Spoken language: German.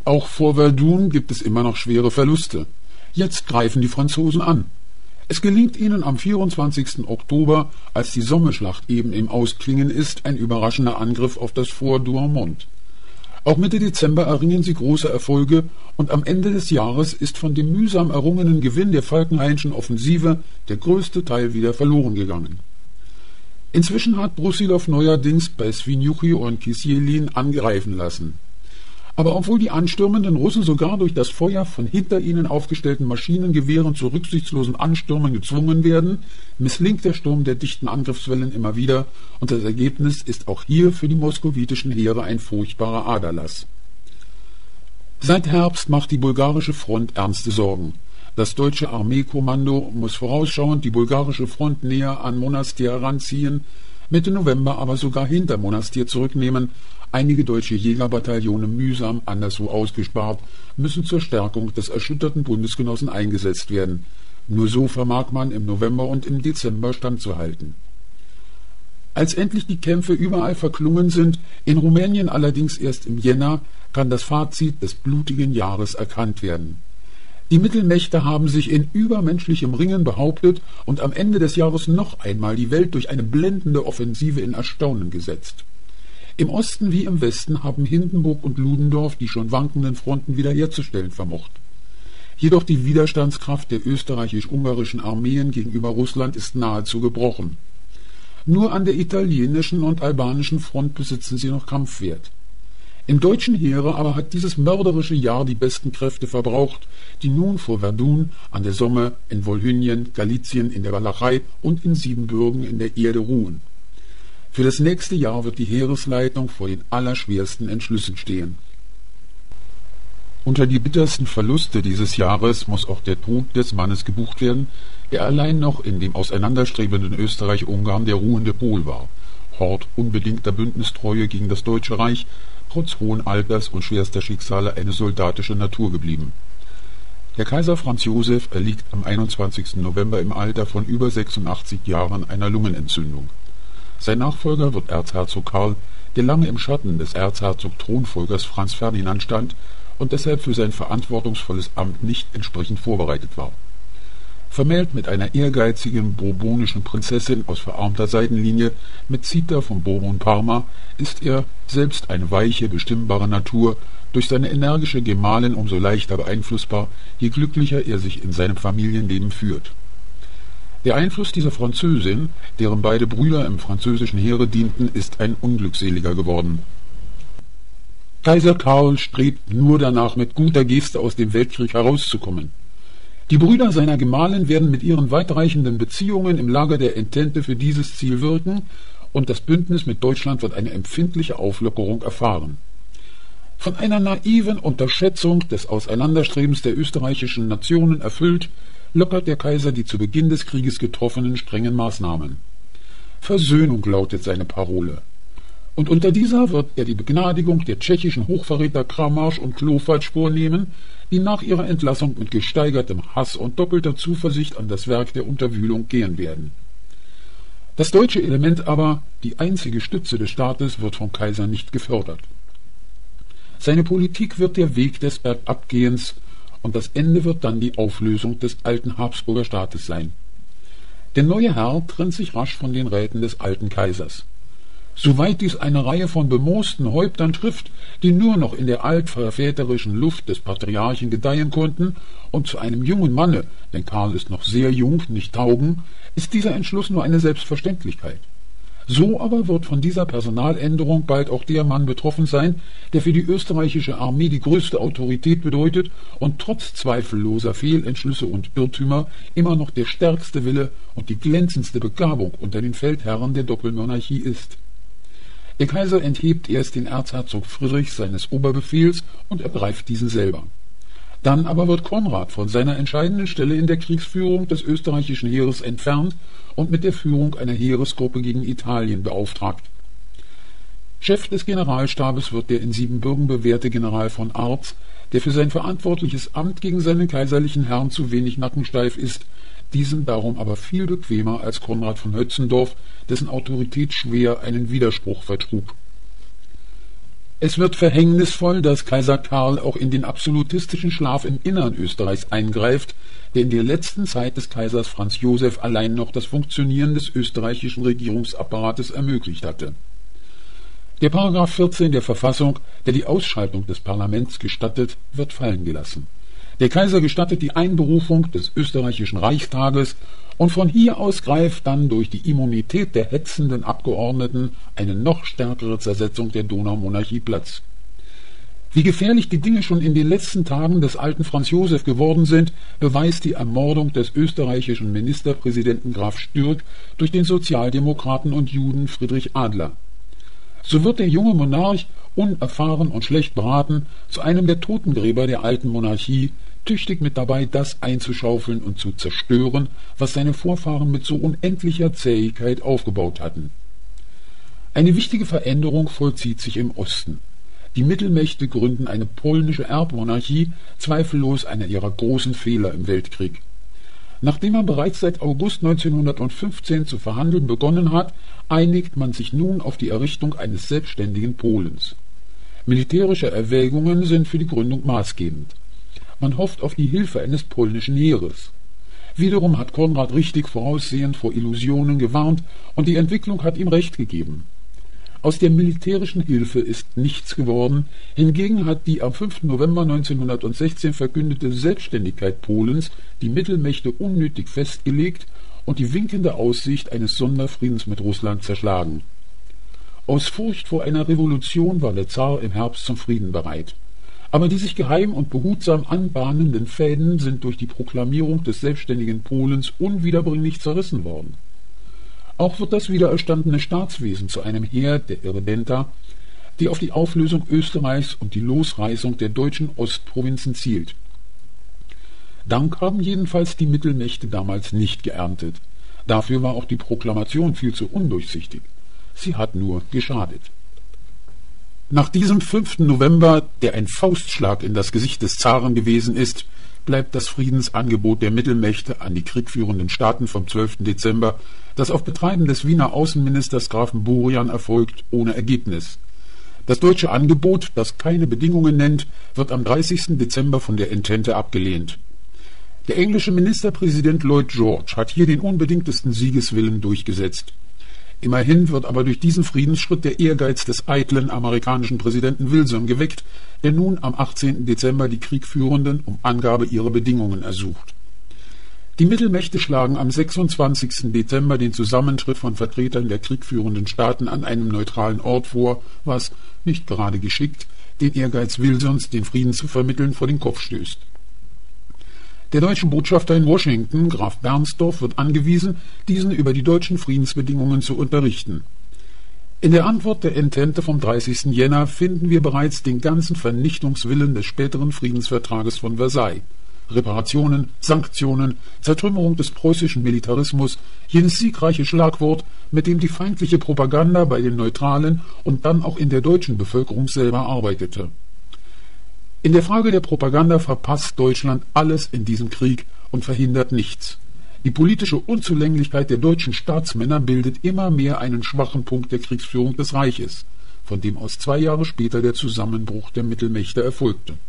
Auch vor Verdun gibt es immer noch schwere Verluste. Jetzt greifen die Franzosen an. Es gelingt ihnen am 24. Oktober, als die Sommerschlacht eben im Ausklingen ist, ein überraschender Angriff auf das Fort Douaumont. Auch Mitte Dezember erringen sie große Erfolge und am Ende des Jahres ist von dem mühsam errungenen Gewinn der Falkenhaynschen Offensive der größte Teil wieder verloren gegangen. Inzwischen hat Brussilow neuerdings bei Svinjuchy und Kisjelin angreifen lassen. Aber obwohl die anstürmenden Russen sogar durch das Feuer von hinter ihnen aufgestellten Maschinengewehren zu rücksichtslosen Anstürmen gezwungen werden, misslingt der Sturm der dichten Angriffswellen immer wieder und das Ergebnis ist auch hier für die moskowitischen Heere ein furchtbarer Aderlass. Seit Herbst macht die bulgarische Front ernste Sorgen. Das deutsche Armeekommando muss vorausschauend die bulgarische Front näher an Monastir heranziehen, Mitte November aber sogar hinter Monastir zurücknehmen. Einige deutsche Jägerbataillone, mühsam anderswo ausgespart, müssen zur Stärkung des erschütterten Bundesgenossen eingesetzt werden. Nur so vermag man im November und im Dezember standzuhalten. Als endlich die Kämpfe überall verklungen sind, in Rumänien allerdings erst im Jänner, kann das Fazit des blutigen Jahres erkannt werden. Die Mittelmächte haben sich in übermenschlichem Ringen behauptet und am Ende des Jahres noch einmal die Welt durch eine blendende Offensive in Erstaunen gesetzt. Im Osten wie im Westen haben Hindenburg und Ludendorff die schon wankenden Fronten wiederherzustellen vermocht. Jedoch die Widerstandskraft der österreichisch-ungarischen Armeen gegenüber Russland ist nahezu gebrochen. Nur an der italienischen und albanischen Front besitzen sie noch Kampfwert. Im deutschen Heere aber hat dieses mörderische Jahr die besten Kräfte verbraucht, die nun vor Verdun, an der Somme, in Wolhynien, Galizien, in der Walachei und in Siebenbürgen in der Erde ruhen. Für das nächste Jahr wird die Heeresleitung vor den allerschwersten Entschlüssen stehen. Unter die bittersten Verluste dieses Jahres muss auch der Tod des Mannes gebucht werden, der allein noch in dem auseinanderstrebenden Österreich-Ungarn der ruhende Pol war, Hort unbedingter Bündnistreue gegen das Deutsche Reich, trotz hohen Alters und schwerster Schicksale eine soldatische Natur geblieben. Der Kaiser Franz Josef erliegt am 21. November im Alter von über 86 Jahren einer Lungenentzündung. Sein Nachfolger wird Erzherzog Karl, der lange im Schatten des Erzherzog-Thronfolgers Franz Ferdinand stand und deshalb für sein verantwortungsvolles Amt nicht entsprechend vorbereitet war. Vermählt mit einer ehrgeizigen bourbonischen Prinzessin aus verarmter Seitenlinie, mit Zita von Bourbon-Parma, ist er selbst eine weiche, bestimmbare Natur, durch seine energische Gemahlin umso leichter beeinflussbar, je glücklicher er sich in seinem Familienleben führt. Der Einfluss dieser Französin, deren beide Brüder im französischen Heere dienten, ist ein unglückseliger geworden. Kaiser Karl strebt nur danach, mit guter Geste aus dem Weltkrieg herauszukommen. Die Brüder seiner Gemahlin werden mit ihren weitreichenden Beziehungen im Lager der Entente für dieses Ziel wirken, und das Bündnis mit Deutschland wird eine empfindliche Auflockerung erfahren. Von einer naiven Unterschätzung des Auseinanderstrebens der österreichischen Nationen erfüllt, lockert der Kaiser die zu Beginn des Krieges getroffenen strengen Maßnahmen. Versöhnung lautet seine Parole. Und unter dieser wird er die Begnadigung der tschechischen Hochverräter Kramarsch und Klofatsch vornehmen, die nach ihrer Entlassung mit gesteigertem Hass und doppelter Zuversicht an das Werk der Unterwühlung gehen werden. Das deutsche Element aber, die einzige Stütze des Staates, wird vom Kaiser nicht gefördert. Seine Politik wird der Weg des Bergabgehens, und das Ende wird dann die Auflösung des alten Habsburger Staates sein. Der neue Herr trennt sich rasch von den Räten des alten Kaisers. Soweit dies eine Reihe von bemoosten Häuptern trifft, die nur noch in der altverväterischen Luft des Patriarchen gedeihen konnten und zu einem jungen Manne, denn Karl ist noch sehr jung, nicht taugen, ist dieser Entschluss nur eine Selbstverständlichkeit. So aber wird von dieser Personaländerung bald auch der Mann betroffen sein, der für die österreichische Armee die größte Autorität bedeutet und trotz zweifelloser Fehlentschlüsse und Irrtümer immer noch der stärkste Wille und die glänzendste Begabung unter den Feldherren der Doppelmonarchie ist. Der Kaiser enthebt erst den Erzherzog Friedrich seines Oberbefehls und ergreift diesen selber. Dann aber wird Konrad von seiner entscheidenden Stelle in der Kriegsführung des österreichischen Heeres entfernt und mit der Führung einer Heeresgruppe gegen Italien beauftragt. Chef des Generalstabes wird der in Siebenbürgen bewährte General von Arz, der für sein verantwortliches Amt gegen seinen kaiserlichen Herrn zu wenig nackensteif ist, diesem darum aber viel bequemer als Konrad von Hötzendorf, dessen Autorität schwer einen Widerspruch vertrug. Es wird verhängnisvoll, dass Kaiser Karl auch in den absolutistischen Schlaf im Innern Österreichs eingreift, der in der letzten Zeit des Kaisers Franz Josef allein noch das Funktionieren des österreichischen Regierungsapparates ermöglicht hatte. Der Paragraph 14 der Verfassung, der die Ausschaltung des Parlaments gestattet, wird fallen gelassen. Der Kaiser gestattet die Einberufung des österreichischen Reichstages und von hier aus greift dann durch die Immunität der hetzenden Abgeordneten eine noch stärkere Zersetzung der Donaumonarchie Platz. Wie gefährlich die Dinge schon in den letzten Tagen des alten Franz Josef geworden sind, beweist die Ermordung des österreichischen Ministerpräsidenten Graf Stürk durch den Sozialdemokraten und Juden Friedrich Adler. So wird der junge Monarch, unerfahren und schlecht beraten, zu einem der Totengräber der alten Monarchie, tüchtig mit dabei, das einzuschaufeln und zu zerstören, was seine Vorfahren mit so unendlicher Zähigkeit aufgebaut hatten. Eine wichtige Veränderung vollzieht sich im Osten. Die Mittelmächte gründen eine polnische Erbmonarchie, zweifellos einer ihrer großen Fehler im Weltkrieg. Nachdem man bereits seit August 1915 zu verhandeln begonnen hat, einigt man sich nun auf die Errichtung eines selbstständigen Polens. Militärische Erwägungen sind für die Gründung maßgebend. Man hofft auf die Hilfe eines polnischen Heeres. Wiederum hat Konrad richtig voraussehend vor Illusionen gewarnt und die Entwicklung hat ihm recht gegeben. Aus der militärischen Hilfe ist nichts geworden, hingegen hat die am 5. November 1916 verkündete Selbstständigkeit Polens die Mittelmächte unnötig festgelegt und die winkende Aussicht eines Sonderfriedens mit Russland zerschlagen. Aus Furcht vor einer Revolution war der Zar im Herbst zum Frieden bereit. Aber die sich geheim und behutsam anbahnenden Fäden sind durch die Proklamierung des selbstständigen Polens unwiederbringlich zerrissen worden. Auch wird das wiedererstandene Staatswesen zu einem Heer der Irredenta, die auf die Auflösung Österreichs und die Losreißung der deutschen Ostprovinzen zielt. Dank haben jedenfalls die Mittelmächte damals nicht geerntet. Dafür war auch die Proklamation viel zu undurchsichtig. Sie hat nur geschadet. Nach diesem 5. November, der ein Faustschlag in das Gesicht des Zaren gewesen ist, bleibt das Friedensangebot der Mittelmächte an die kriegführenden Staaten vom 12. Dezember, das auf Betreiben des Wiener Außenministers Grafen Burian erfolgt, ohne Ergebnis. Das deutsche Angebot, das keine Bedingungen nennt, wird am 30. Dezember von der Entente abgelehnt. Der englische Ministerpräsident Lloyd George hat hier den unbedingtesten Siegeswillen durchgesetzt. Immerhin wird aber durch diesen Friedensschritt der Ehrgeiz des eitlen amerikanischen Präsidenten Wilson geweckt, der nun am 18. Dezember die Kriegführenden um Angabe ihrer Bedingungen ersucht. Die Mittelmächte schlagen am 26. Dezember den Zusammentritt von Vertretern der kriegführenden Staaten an einem neutralen Ort vor, was, nicht gerade geschickt, den Ehrgeiz Wilsons, den Frieden zu vermitteln, vor den Kopf stößt. Der deutsche Botschafter in Washington, Graf Bernstorff, wird angewiesen, diesen über die deutschen Friedensbedingungen zu unterrichten. In der Antwort der Entente vom 30. Jänner finden wir bereits den ganzen Vernichtungswillen des späteren Friedensvertrages von Versailles. Reparationen, Sanktionen, Zertrümmerung des preußischen Militarismus, jenes siegreiche Schlagwort, mit dem die feindliche Propaganda bei den Neutralen und dann auch in der deutschen Bevölkerung selber arbeitete. In der Frage der Propaganda verpasst Deutschland alles in diesem Krieg und verhindert nichts. Die politische Unzulänglichkeit der deutschen Staatsmänner bildet immer mehr einen schwachen Punkt der Kriegsführung des Reiches, von dem aus 2 Jahre später der Zusammenbruch der Mittelmächte erfolgte.